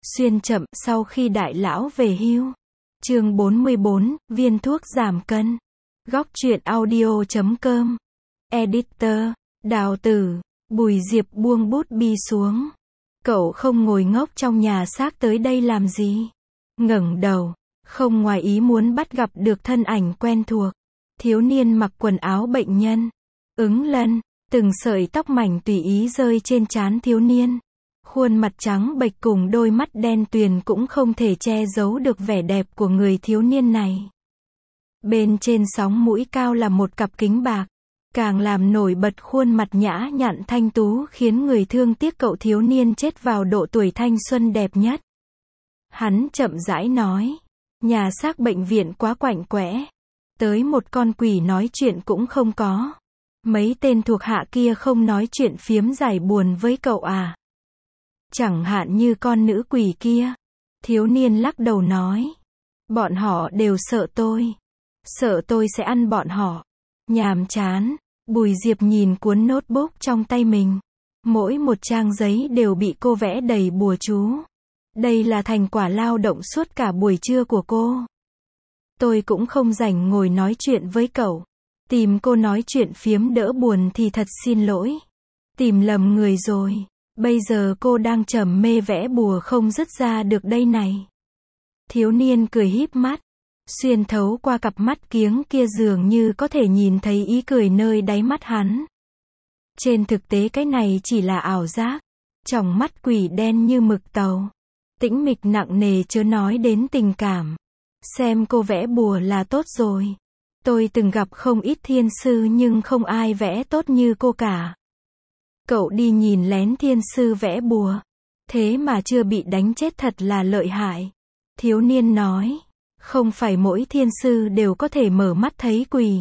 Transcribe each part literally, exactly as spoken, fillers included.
Xuyên chậm sau khi đại lão về hưu. Chương bốn mươi bốn, viên thuốc giảm cân. Góc truyện audio chấm com. Editor, Đào Tử. Bùi Diệp buông bút bi xuống. Cậu không ngồi ngốc trong nhà xác tới đây làm gì? Ngẩng đầu, không ngoài ý muốn bắt gặp được thân ảnh quen thuộc. Thiếu niên mặc quần áo bệnh nhân. Ứng Lân, từng sợi tóc mảnh tùy ý rơi trên trán thiếu niên. Khuôn mặt trắng bệch cùng đôi mắt đen tuyền cũng không thể che giấu được vẻ đẹp của người thiếu niên này. Bên trên sóng mũi cao là một cặp kính bạc, càng làm nổi bật khuôn mặt nhã nhặn thanh tú khiến người thương tiếc cậu thiếu niên chết vào độ tuổi thanh xuân đẹp nhất. Hắn chậm rãi nói, nhà xác bệnh viện quá quạnh quẽ, tới một con quỷ nói chuyện cũng không có. Mấy tên thuộc hạ kia không nói chuyện phiếm giải buồn với cậu à? Chẳng hạn như con nữ quỷ kia. Thiếu niên lắc đầu nói, bọn họ đều sợ tôi. Sợ tôi sẽ ăn bọn họ. Nhàm chán. Bùi Diệp nhìn cuốn notebook trong tay mình. Mỗi một trang giấy đều bị cô vẽ đầy bùa chú. Đây là thành quả lao động suốt cả buổi trưa của cô. Tôi cũng không rảnh ngồi nói chuyện với cậu. Tìm cô nói chuyện phiếm đỡ buồn thì thật xin lỗi. Tìm lầm người rồi. Bây giờ cô đang trầm mê vẽ bùa không dứt ra được đây này. Thiếu niên cười híp mắt. Xuyên thấu qua cặp mắt kiếng kia dường như có thể nhìn thấy ý cười nơi đáy mắt hắn. Trên thực tế cái này chỉ là ảo giác. Tròng mắt quỷ đen như mực tàu. Tĩnh mịch nặng nề chớ nói đến tình cảm. Xem cô vẽ bùa là tốt rồi. Tôi từng gặp không ít thiên sư nhưng không ai vẽ tốt như cô cả. Cậu đi nhìn lén thiên sư vẽ bùa. Thế mà chưa bị đánh chết thật là lợi hại. Thiếu niên nói, không phải mỗi thiên sư đều có thể mở mắt thấy quỷ.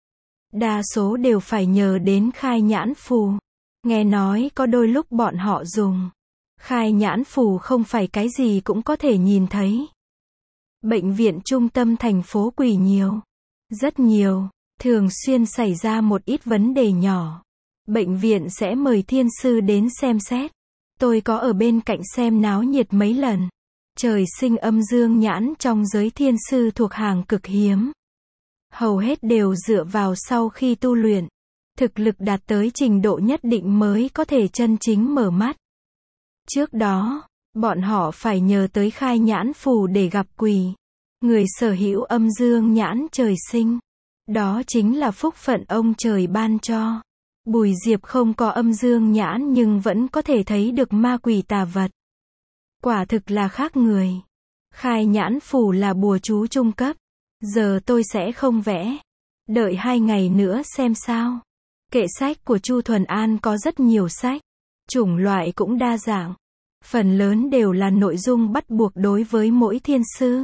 Đa số đều phải nhờ đến khai nhãn phù. Nghe nói có đôi lúc bọn họ dùng. Khai nhãn phù không phải cái gì cũng có thể nhìn thấy. Bệnh viện trung tâm thành phố quỷ nhiều. Rất nhiều. Thường xuyên xảy ra một ít vấn đề nhỏ. Bệnh viện sẽ mời thiên sư đến xem xét. Tôi có ở bên cạnh xem náo nhiệt mấy lần. Trời sinh âm dương nhãn trong giới thiên sư thuộc hàng cực hiếm. Hầu hết đều dựa vào sau khi tu luyện. Thực lực đạt tới trình độ nhất định mới có thể chân chính mở mắt. Trước đó, bọn họ phải nhờ tới khai nhãn phù để gặp quỷ. Người sở hữu âm dương nhãn trời sinh. Đó chính là phúc phận ông trời ban cho. Bùi Diệp không có âm dương nhãn nhưng vẫn có thể thấy được ma quỷ tà vật. Quả thực là khác người. Khai nhãn phù là bùa chú trung cấp. Giờ tôi sẽ không vẽ. Đợi hai ngày nữa xem sao. Kệ sách của Chu Thuần An có rất nhiều sách. Chủng loại cũng đa dạng. Phần lớn đều là nội dung bắt buộc đối với mỗi thiên sư.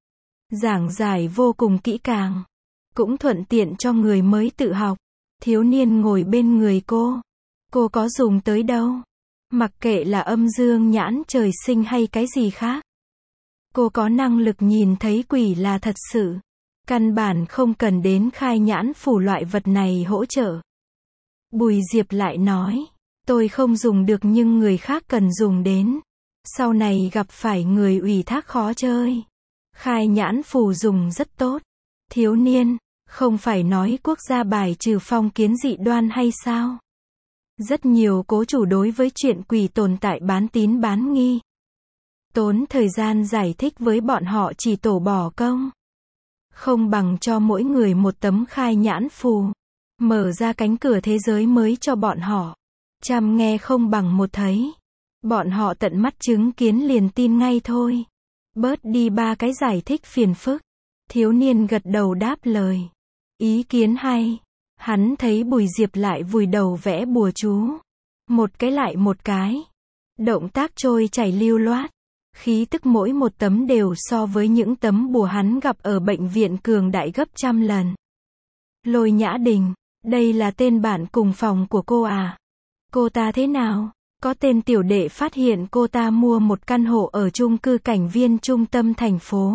Giảng giải vô cùng kỹ càng. Cũng thuận tiện cho người mới tự học. Thiếu niên ngồi bên người cô. Cô có dùng tới đâu. Mặc kệ là âm dương nhãn trời sinh hay cái gì khác. Cô có năng lực nhìn thấy quỷ là thật sự. Căn bản không cần đến khai nhãn phù loại vật này hỗ trợ. Bùi Diệp lại nói. Tôi không dùng được nhưng người khác cần dùng đến. Sau này gặp phải người ủy thác khó chơi. Khai nhãn phù dùng rất tốt. Thiếu niên. Không phải nói quốc gia bài trừ phong kiến dị đoan hay sao? Rất nhiều cố chủ đối với chuyện quỷ tồn tại bán tín bán nghi. Tốn thời gian giải thích với bọn họ chỉ tổ bỏ công. Không bằng cho mỗi người một tấm khai nhãn phù. Mở ra cánh cửa thế giới mới cho bọn họ. Trăm nghe không bằng một thấy. Bọn họ tận mắt chứng kiến liền tin ngay thôi. Bớt đi ba cái giải thích phiền phức. Thiếu niên gật đầu đáp lời. Ý kiến hay. Hắn thấy Bùi Diệp lại vùi đầu vẽ bùa chú. Một cái lại một cái. Động tác trôi chảy lưu loát. Khí tức mỗi một tấm đều so với những tấm bùa hắn gặp ở bệnh viện cường đại gấp trăm lần. Lôi Nhã Đình. Đây là tên bạn cùng phòng của cô à? Cô ta thế nào? Có tên tiểu đệ phát hiện cô ta mua một căn hộ ở chung cư Cảnh Viên trung tâm thành phố.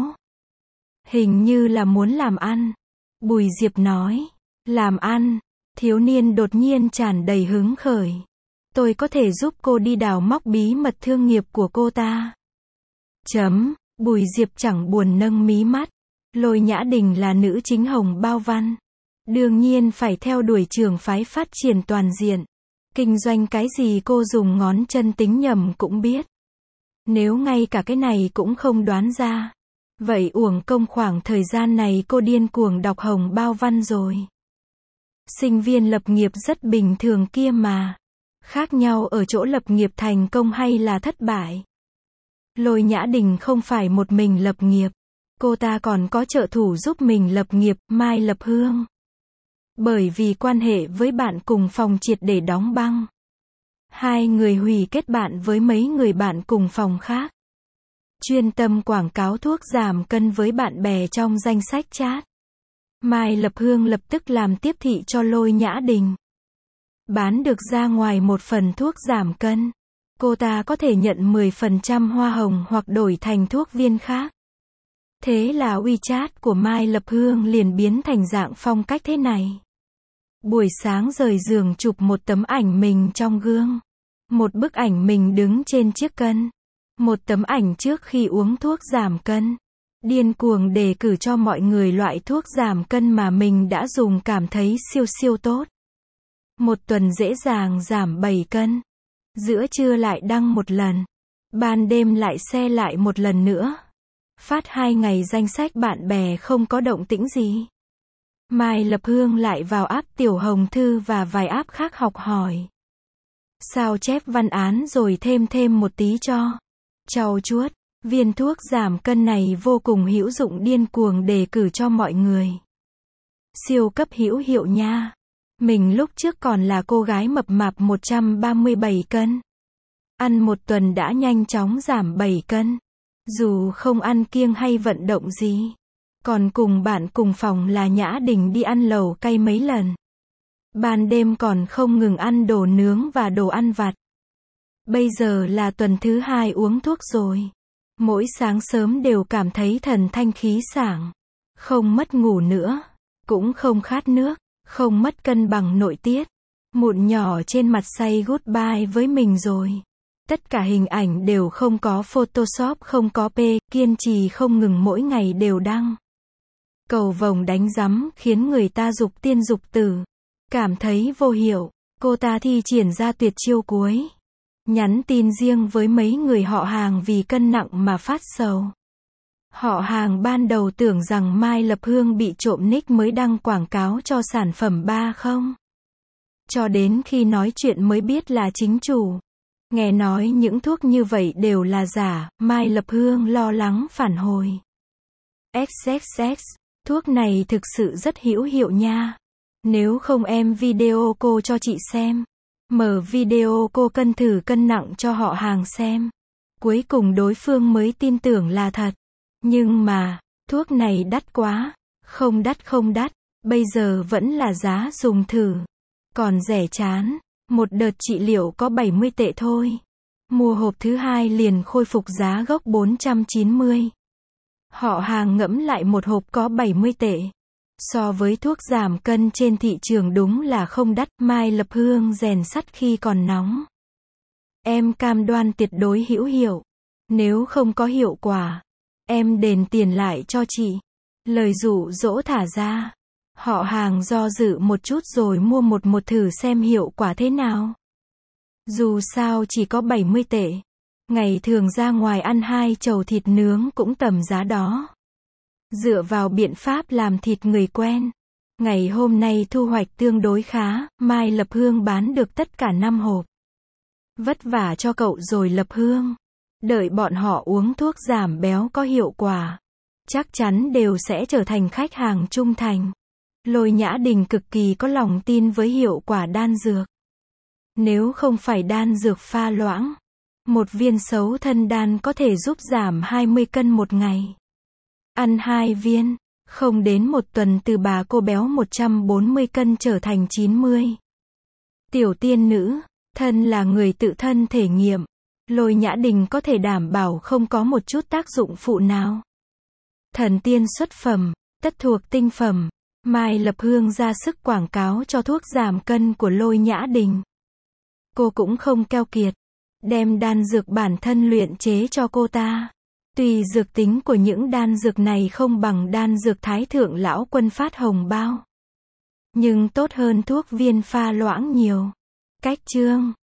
Hình như là muốn làm ăn. Bùi Diệp nói. Làm ăn. Thiếu niên đột nhiên tràn đầy hứng khởi. Tôi có thể giúp cô đi đào móc bí mật thương nghiệp của cô ta. Chấm, Bùi Diệp chẳng buồn nâng mí mắt. Lôi Nhã Đình là nữ chính hồng bao văn. Đương nhiên phải theo đuổi trường phái phát triển toàn diện. Kinh doanh cái gì cô dùng ngón chân tính nhầm cũng biết. Nếu ngay cả cái này cũng không đoán ra, vậy uổng công khoảng thời gian này cô điên cuồng đọc hồng bao văn rồi. Sinh viên lập nghiệp rất bình thường kia mà. Khác nhau ở chỗ lập nghiệp thành công hay là thất bại. Lôi Nhã Đình không phải một mình lập nghiệp. Cô ta còn có trợ thủ giúp mình lập nghiệp, Mai Lập Hương. Bởi vì quan hệ với bạn cùng phòng triệt để đóng băng. Hai người hủy kết bạn với mấy người bạn cùng phòng khác. Chuyên tâm quảng cáo thuốc giảm cân với bạn bè trong danh sách chat. Mai Lập Hương lập tức làm tiếp thị cho Lôi Nhã Đình. Bán được ra ngoài một phần thuốc giảm cân, cô ta có thể nhận mười phần trăm hoa hồng hoặc đổi thành thuốc viên khác. Thế là WeChat của Mai Lập Hương liền biến thành dạng phong cách thế này. Buổi sáng rời giường chụp một tấm ảnh mình trong gương. Một bức ảnh mình đứng trên chiếc cân. Một tấm ảnh trước khi uống thuốc giảm cân. Điên cuồng đề cử cho mọi người loại thuốc giảm cân mà mình đã dùng cảm thấy siêu siêu tốt. Một tuần dễ dàng giảm bảy cân. Giữa trưa lại đăng một lần. Ban đêm lại share lại một lần nữa. Phát hai ngày danh sách bạn bè không có động tĩnh gì. Mai Lập Hương lại vào app Tiểu Hồng Thư và vài app khác học hỏi. Sao chép văn án rồi thêm thêm một tí cho. Trau chuốt, viên thuốc giảm cân này vô cùng hữu dụng, điên cuồng đề cử cho mọi người. Siêu cấp hữu hiệu nha. Mình lúc trước còn là cô gái mập mạp một trăm ba mươi bảy cân. Ăn một tuần đã nhanh chóng giảm bảy cân. Dù không ăn kiêng hay vận động gì. Còn cùng bạn cùng phòng là Nhã Đình đi ăn lẩu cay mấy lần. Ban đêm còn không ngừng ăn đồ nướng và đồ ăn vặt. Bây giờ là tuần thứ hai uống thuốc rồi. Mỗi sáng sớm đều cảm thấy thần thanh khí sảng. Không mất ngủ nữa. Cũng không khát nước. Không mất cân bằng nội tiết. Mụn nhỏ trên mặt say goodbye với mình rồi. Tất cả hình ảnh đều không có Photoshop, không có P, kiên trì không ngừng mỗi ngày đều đăng. Cầu vồng đánh rắm khiến người ta dục tiên dục tử. Cảm thấy vô hiệu, cô ta thi triển ra tuyệt chiêu cuối. Nhắn tin riêng với mấy người họ hàng vì cân nặng mà phát sầu. Họ hàng ban đầu tưởng rằng Mai Lập Hương bị trộm nick mới đăng quảng cáo cho sản phẩm ba không. Cho đến khi nói chuyện mới biết là chính chủ. Nghe nói những thuốc như vậy đều là giả, Mai Lập Hương lo lắng phản hồi. ích ích ích, thuốc này thực sự rất hữu hiệu nha. Nếu không em video cô cho chị xem. Mở video cô cân thử cân nặng cho họ hàng xem. Cuối cùng đối phương mới tin tưởng là thật. Nhưng mà, thuốc này đắt quá. Không đắt không đắt, bây giờ vẫn là giá dùng thử. Còn rẻ chán, một đợt trị liệu có bảy mươi tệ thôi. Mua hộp thứ hai liền khôi phục giá gốc bốn trăm chín mươi. Họ hàng ngẫm lại một hộp có bảy mươi tệ. So với thuốc giảm cân trên thị trường đúng là không đắt. Mai Lập Hương rèn sắt khi còn nóng. Em cam đoan tuyệt đối hữu hiệu. Nếu không có hiệu quả, em đền tiền lại cho chị. Lời dụ dỗ thả ra. Họ hàng do dự một chút rồi mua một một thử xem hiệu quả thế nào. Dù sao chỉ có bảy mươi tệ. Ngày thường ra ngoài ăn hai chầu thịt nướng cũng tầm giá đó. Dựa vào biện pháp làm thịt người quen. Ngày hôm nay thu hoạch tương đối khá, Mai Lập Hương bán được tất cả năm hộp. Vất vả cho cậu rồi Lập Hương. Đợi bọn họ uống thuốc giảm béo có hiệu quả. Chắc chắn đều sẽ trở thành khách hàng trung thành. Lôi Nhã Đình cực kỳ có lòng tin với hiệu quả đan dược. Nếu không phải đan dược pha loãng, một viên xấu thân đan có thể giúp giảm hai mươi cân một ngày. Ăn hai viên, không đến một tuần từ bà cô béo một trăm bốn mươi cân trở thành chín mươi. Tiểu tiên nữ, thân là người tự thân thể nghiệm. Lôi Nhã Đình có thể đảm bảo không có một chút tác dụng phụ nào. Thần tiên xuất phẩm, tất thuộc tinh phẩm. Mai Lập Hương ra sức quảng cáo cho thuốc giảm cân của Lôi Nhã Đình. Cô cũng không keo kiệt, đem đan dược bản thân luyện chế cho cô ta. Tuy dược tính của những đan dược này không bằng đan dược Thái Thượng Lão Quân phát hồng bao, nhưng tốt hơn thuốc viên pha loãng nhiều. Cách chương